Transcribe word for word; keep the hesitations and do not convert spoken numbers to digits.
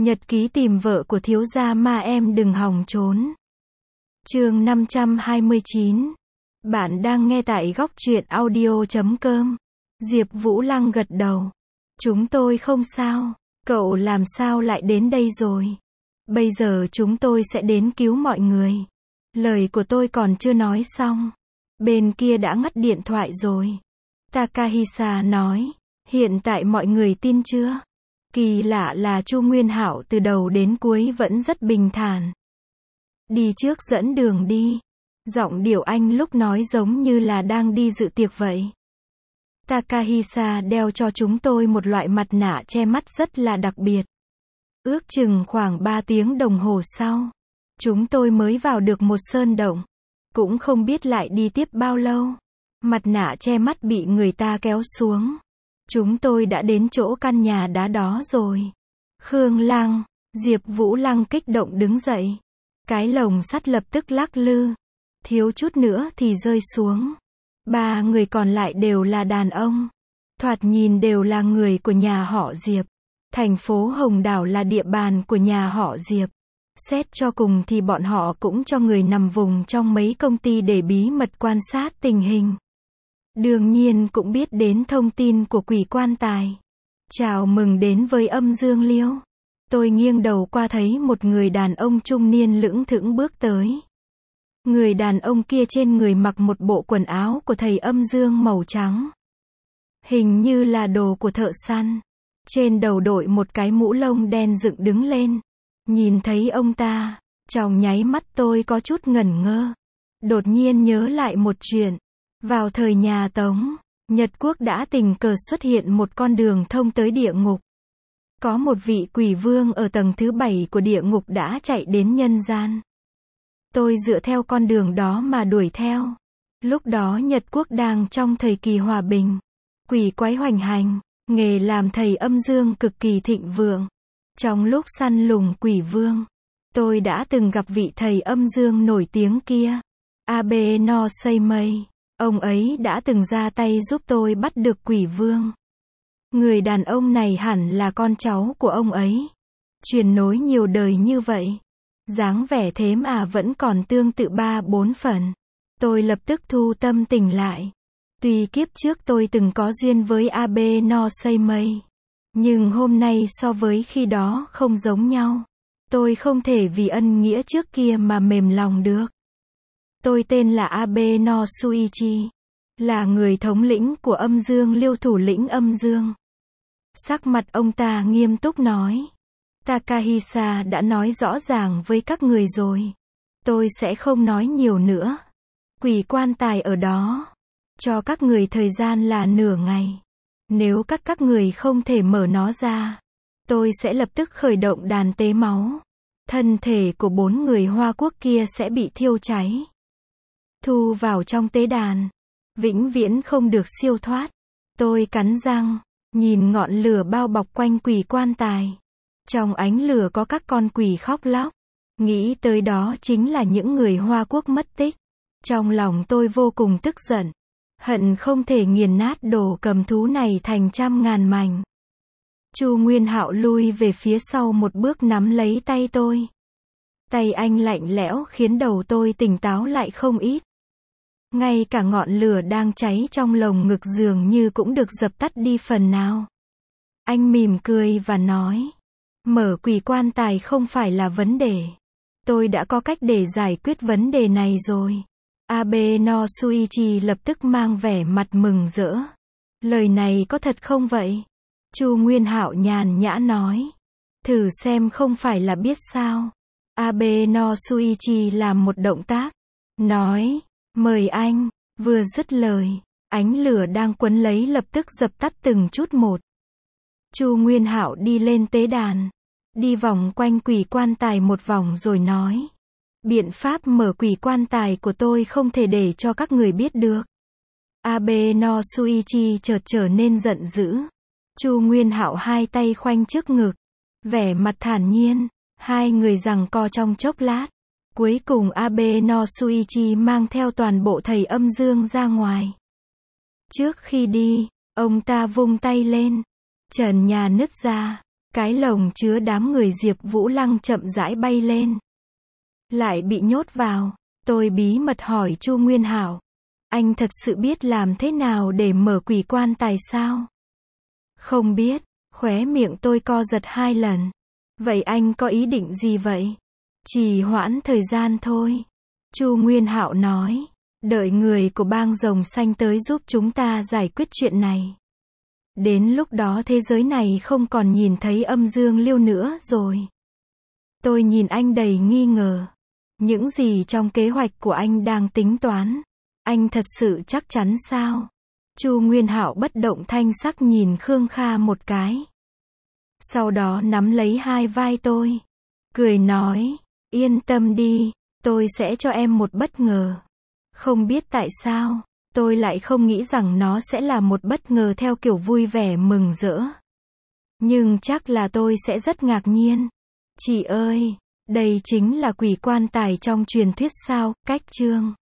Nhật ký tìm vợ của thiếu gia ma em đừng hòng trốn. Chương năm trăm hai mươi chín. Bạn đang nghe tại góc truyện audio chấm com. Diệp Vũ Lăng gật đầu. Chúng tôi không sao. Cậu làm sao lại đến đây rồi? Bây giờ chúng tôi sẽ đến cứu mọi người. Lời của tôi còn chưa nói xong. Bên kia đã ngắt điện thoại rồi. Takahisa nói. Hiện tại mọi người tin chưa? Kỳ lạ là Chu Nguyên Hạo từ đầu đến cuối vẫn rất bình thản. Đi trước dẫn đường đi. Giọng điệu anh lúc nói giống như là đang đi dự tiệc vậy. Takahisa đeo cho chúng tôi một loại mặt nạ che mắt rất là đặc biệt. Ước chừng khoảng ba tiếng đồng hồ sau, chúng tôi mới vào được một sơn động. Cũng không biết lại đi tiếp bao lâu. Mặt nạ che mắt bị người ta kéo xuống. Chúng tôi đã đến chỗ căn nhà đá đó rồi. Khương Lăng, Diệp Vũ Lăng kích động đứng dậy. Cái lồng sắt lập tức lắc lư. Thiếu chút nữa thì rơi xuống. Ba người còn lại đều là đàn ông. Thoạt nhìn đều là người của nhà họ Diệp. Thành phố Hồng Đảo là địa bàn của nhà họ Diệp. Xét cho cùng thì bọn họ cũng cho người nằm vùng trong mấy công ty để bí mật quan sát tình hình. Đương nhiên cũng biết đến thông tin của quỷ quan tài. Chào mừng đến với Âm Dương Liêu. Tôi nghiêng đầu qua thấy một người đàn ông trung niên lững thững bước tới. Người đàn ông kia trên người mặc một bộ quần áo của thầy âm dương màu trắng. Hình như là đồ của thợ săn. Trên đầu đội một cái mũ lông đen dựng đứng lên. Nhìn thấy ông ta, trong nháy mắt tôi có chút ngẩn ngơ. Đột nhiên nhớ lại một chuyện. Vào thời nhà Tống, Nhật Quốc đã tình cờ xuất hiện một con đường thông tới địa ngục. Có một vị quỷ vương ở tầng thứ bảy của địa ngục đã chạy đến nhân gian. Tôi dựa theo con đường đó mà đuổi theo. Lúc đó Nhật Quốc đang trong thời kỳ hòa bình. Quỷ quái hoành hành, nghề làm thầy âm dương cực kỳ thịnh vượng. Trong lúc săn lùng quỷ vương, tôi đã từng gặp vị thầy âm dương nổi tiếng kia. Abe no Seimei. Ông ấy đã từng ra tay giúp tôi bắt được quỷ vương. Người đàn ông này hẳn là con cháu của ông ấy. Truyền nối nhiều đời như vậy. Dáng vẻ thế mà vẫn còn tương tự ba bốn phần. Tôi lập tức thu tâm tình lại. Tuy kiếp trước tôi từng có duyên với Abe no Seimei. Nhưng hôm nay so với khi đó không giống nhau. Tôi không thể vì ân nghĩa trước kia mà mềm lòng được. Tôi tên là Abe no Suichi. Là người thống lĩnh của âm dương liêu thủ lĩnh âm dương. Sắc mặt ông ta nghiêm túc nói. Takahisa đã nói rõ ràng với các người rồi. Tôi sẽ không nói nhiều nữa. Quỷ quan tài ở đó. Cho các người thời gian là nửa ngày. Nếu các các người không thể mở nó ra, tôi sẽ lập tức khởi động đàn tế máu. Thân thể của bốn người Hoa Quốc kia sẽ bị thiêu cháy. Thu vào trong tế đàn. Vĩnh viễn không được siêu thoát. Tôi cắn răng, nhìn ngọn lửa bao bọc quanh quỷ quan tài. Trong ánh lửa có các con quỷ khóc lóc. Nghĩ tới đó chính là những người Hoa Quốc mất tích. Trong lòng tôi vô cùng tức giận. Hận không thể nghiền nát đồ cầm thú này thành trăm ngàn mảnh. Chu Nguyên Hạo lui về phía sau một bước nắm lấy tay tôi. Tay anh lạnh lẽo khiến đầu tôi tỉnh táo lại không ít. Ngay cả ngọn lửa đang cháy trong lồng ngực dường như cũng được dập tắt đi phần nào. Anh mỉm cười và nói. Mở quỷ quan tài không phải là vấn đề. Tôi đã có cách để giải quyết vấn đề này rồi. Abe no Suichi lập tức mang vẻ mặt mừng rỡ. Lời này có thật không vậy? Chu Nguyên Hạo nhàn nhã nói. Thử xem không phải là biết sao. Abe no Suichi làm một động tác. Nói. Mời anh. Vừa dứt lời, ánh lửa đang quấn lấy lập tức dập tắt từng chút một. Chu Nguyên Hạo đi lên tế đàn. Đi vòng quanh quỷ quan tài một vòng rồi nói. Biện pháp mở quỷ quan tài của tôi không thể để cho các người biết được. Abe no Suichi chợt trở nên giận dữ. Chu Nguyên Hạo hai tay khoanh trước ngực. Vẻ mặt thản nhiên. Hai người giằng co trong chốc lát. Cuối cùng Abe no Suichi mang theo toàn bộ thầy âm dương ra ngoài. Trước khi đi, ông ta vung tay lên. Trần nhà nứt ra. Cái lồng chứa đám người Diệp Vũ Lăng chậm rãi bay lên. Lại bị nhốt vào. Tôi bí mật hỏi Chu Nguyên Hạo. Anh thật sự biết làm thế nào để mở quỷ quan tài sao? Không biết. Khóe miệng tôi co giật hai lần. Vậy anh có ý định gì vậy? Trì hoãn thời gian thôi. Chu Nguyên Hạo nói. Đợi người của bang rồng xanh tới giúp chúng ta giải quyết chuyện này. Đến lúc đó thế giới này không còn nhìn thấy âm dương liêu nữa rồi. Tôi nhìn anh đầy nghi ngờ. Những gì trong kế hoạch của anh đang tính toán? Anh thật sự chắc chắn sao? Chu Nguyên Hạo bất động thanh sắc nhìn Khương Kha một cái. Sau đó nắm lấy hai vai tôi. Cười nói, yên tâm đi, tôi sẽ cho em một bất ngờ. Không biết tại sao, tôi lại không nghĩ rằng nó sẽ là một bất ngờ theo kiểu vui vẻ mừng rỡ. Nhưng chắc là tôi sẽ rất ngạc nhiên. Chị ơi, đây chính là quỷ quan tài trong truyền thuyết sao? Cách chương